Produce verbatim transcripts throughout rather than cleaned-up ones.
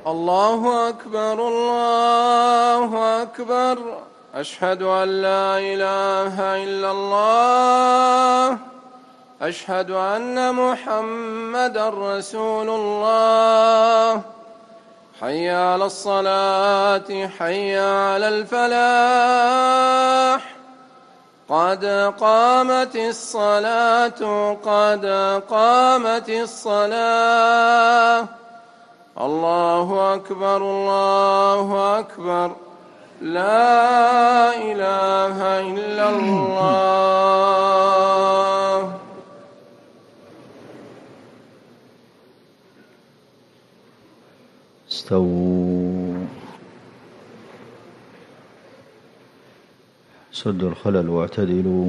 الله أكبر الله أكبر. أشهد أن لا إله إلا الله. أشهد أن محمدًا رسول الله. حي على الصلاة حي على الفلاح. قد قامت الصلاة قد قامت الصلاة. الله أكبر الله أكبر. لا إله إلا الله. استووا. سدوا الخلل واعتدلوا.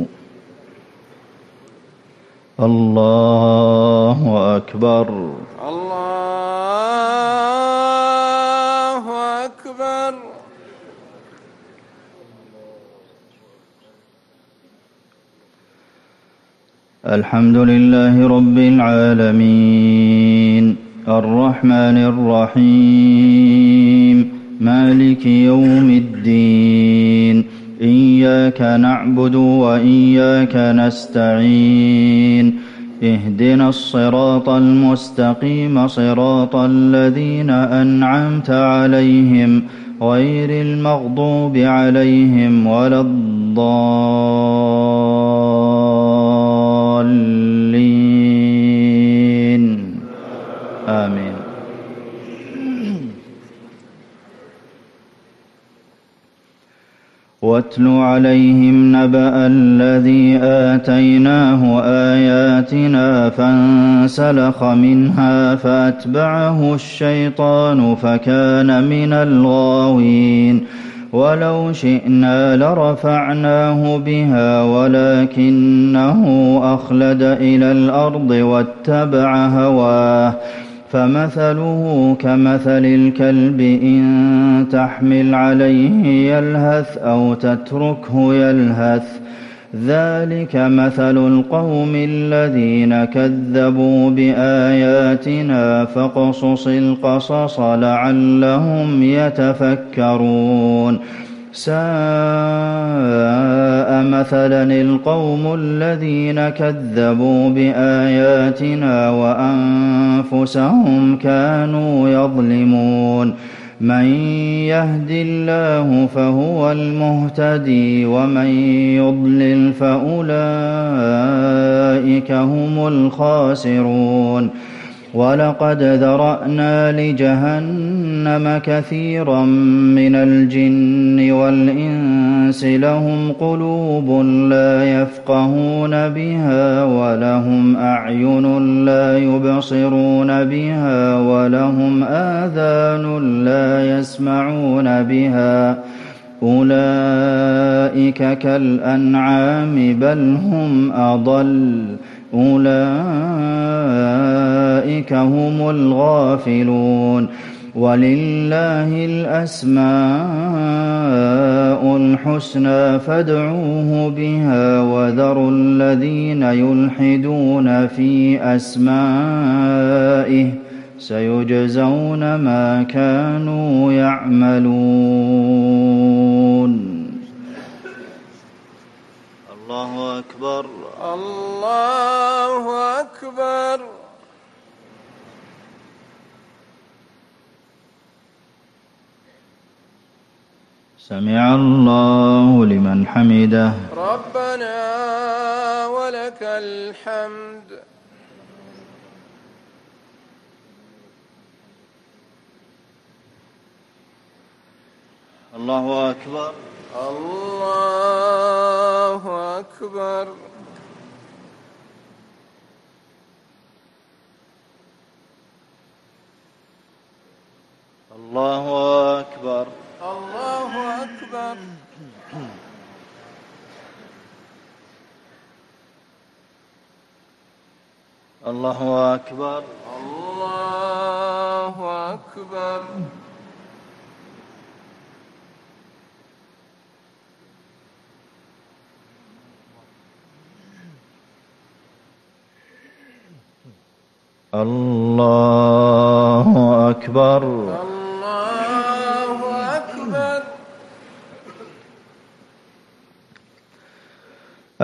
الله أكبر الله أكبر. الحمد لله رب العالمين الرحمن الرحيم مالك يوم الدين إياك نعبد وإياك نستعين اهدنا الصراط المستقيم صراط الذين أنعمت عليهم غير المغضوب عليهم ولا الضالين آمين. واتل عليهم نبأ الذي آتيناه آياتنا فانسلخ منها فأتبعه الشيطان فكان من الغاوين. ولو شئنا لرفعناه بها ولكنه أخلد إلى الأرض واتبع هواه فمثله كمثل الكلب إن تحمل عليه يلهث أو تتركه يلهث ذلك مثل القوم الذين كذبوا بآياتنا فاقصص القصص لعلهم يتفكرون. ساء مثلا القوم الذين كذبوا بآياتنا وأنفسهم كانوا يظلمون. من يهد الله فهو المهتدي ومن يضلل فأولئك هم الخاسرون. ولقد ذرأنا لجهنم كثيرا من الجن والإنس لهم قلوب لا يفقهون بها ولهم أعين لا يبصرون بها ولهم آذان لا يسمعون بها أولئك كالأنعام بل هم أضل أولئك هم الغافلون. ولله الأسماء الحسنى فادعوه بها وذروا الذين يلحدون في أسمائه سيجزون ما كانوا يعملون. الله أكبر الله أكبر. سمع الله لمن حمده. ربنا ولك الحمد. الله أكبر الله أكبر. الله أكبر الله أكبر. الله أكبر الله أكبر. الله أكبر. الله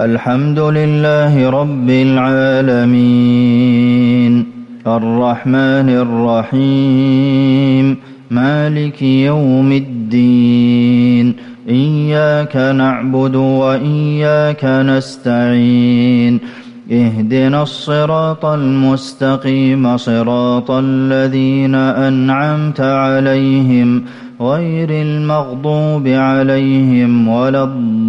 الحمد لله رب العالمين الرحمن الرحيم مالك يوم الدين إياك نعبد وإياك نستعين اهدنا الصراط المستقيم صراط الذين أنعمت عليهم غير المغضوب عليهم ولا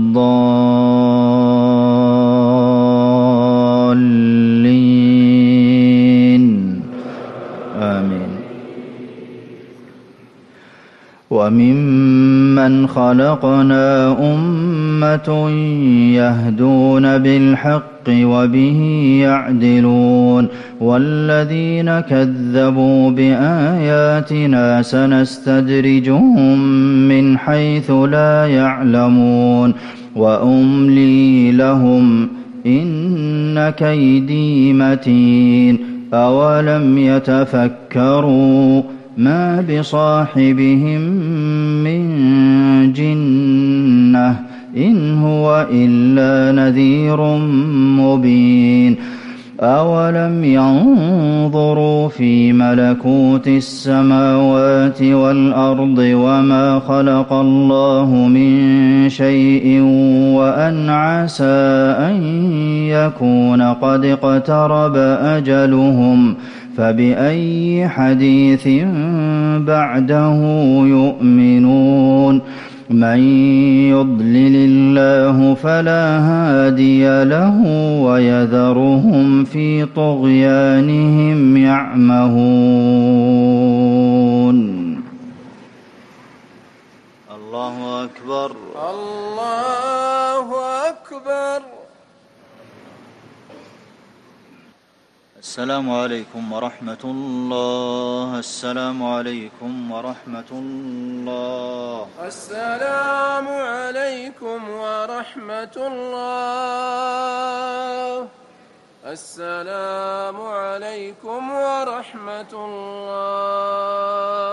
الضالين آمين. وممن خلقنا أمة يهدون بالحق وبه يعدلون والذين كذبوا بآياتنا سنستدرجهم من حيث لا يعلمون وأملي لهم إن كيدي متين أولم يتفكروا ما بصاحبهم من جنة إن هو إلا نذير مبين أولم ينظروا في ملكوت السماوات والأرض وما خلق الله من شيء وأن عسى أن يكون قد اقترب أجلهم فبأي حديث بعده يؤمنون من يضلل الله فلا هادي له ويذرهم في طغيانهم يعمهون. الله أكبر الله أكبر. السلام عليكم ورحمة الله. السلام عليكم ورحمة الله. السلام عليكم ورحمة الله. السلام عليكم ورحمة الله.